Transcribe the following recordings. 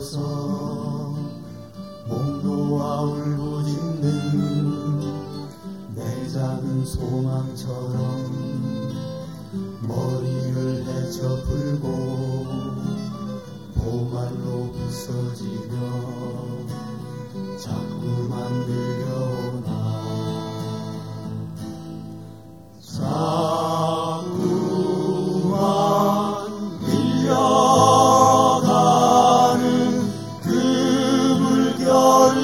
주옵소서. 목놓아 울부짖는 내 작은 소망처럼 머리를 헤쳐 불고 보말로 부서지며 자꾸만 느려오나 자꾸만 밀려가는 그 물결을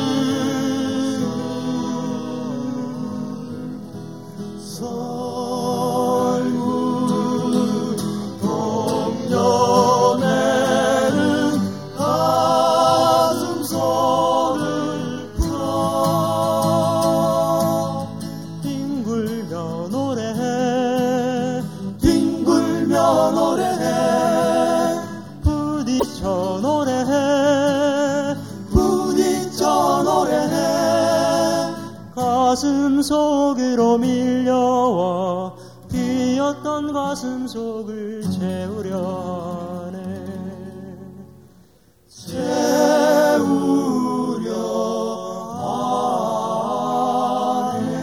설문 동년에는 가슴소를 풀어 뒹굴며 노래해 뒹굴며 노래해 부딪혀 노래해 부딪혀 노래해 가슴 속으로 밀려와 비었던 가슴 속을 채우려 하네 채우려 하네.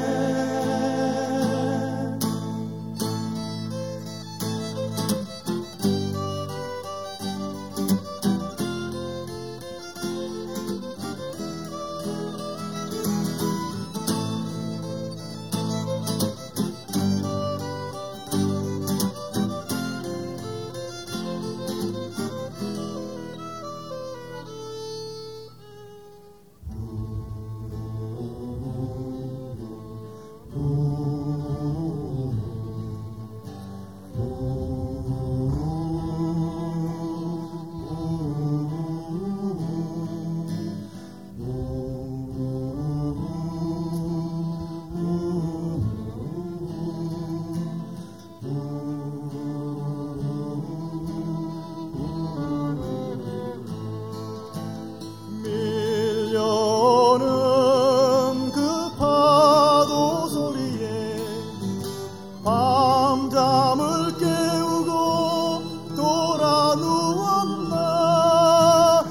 밀려오는 그 파도 소리에 밤잠을 깨우고 돌아 누웠나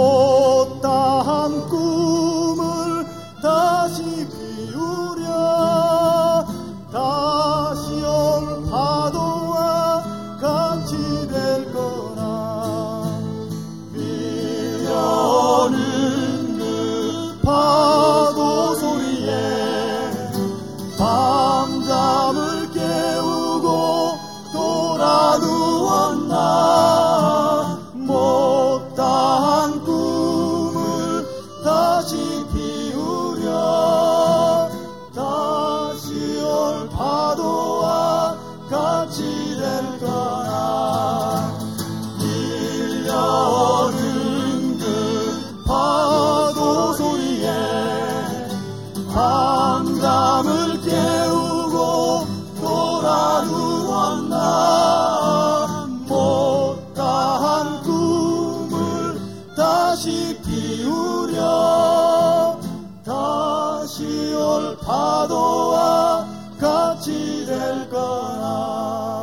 못다한 꿈을 다시 피우려 다시 올 파도와 같이 될 거나 밀려오는 파도 소리에 밤잠을 깨우고 돌아 누웠나 못다한 꿈을 다시 피우려 다시 올 파도와 같이 될 거나 밀려오는 그 파도 소리에 밤잠을 깨우고 돌아 누웠나 못다한 꿈을 다시 피우려 다시 올 파도와 같이 될 거나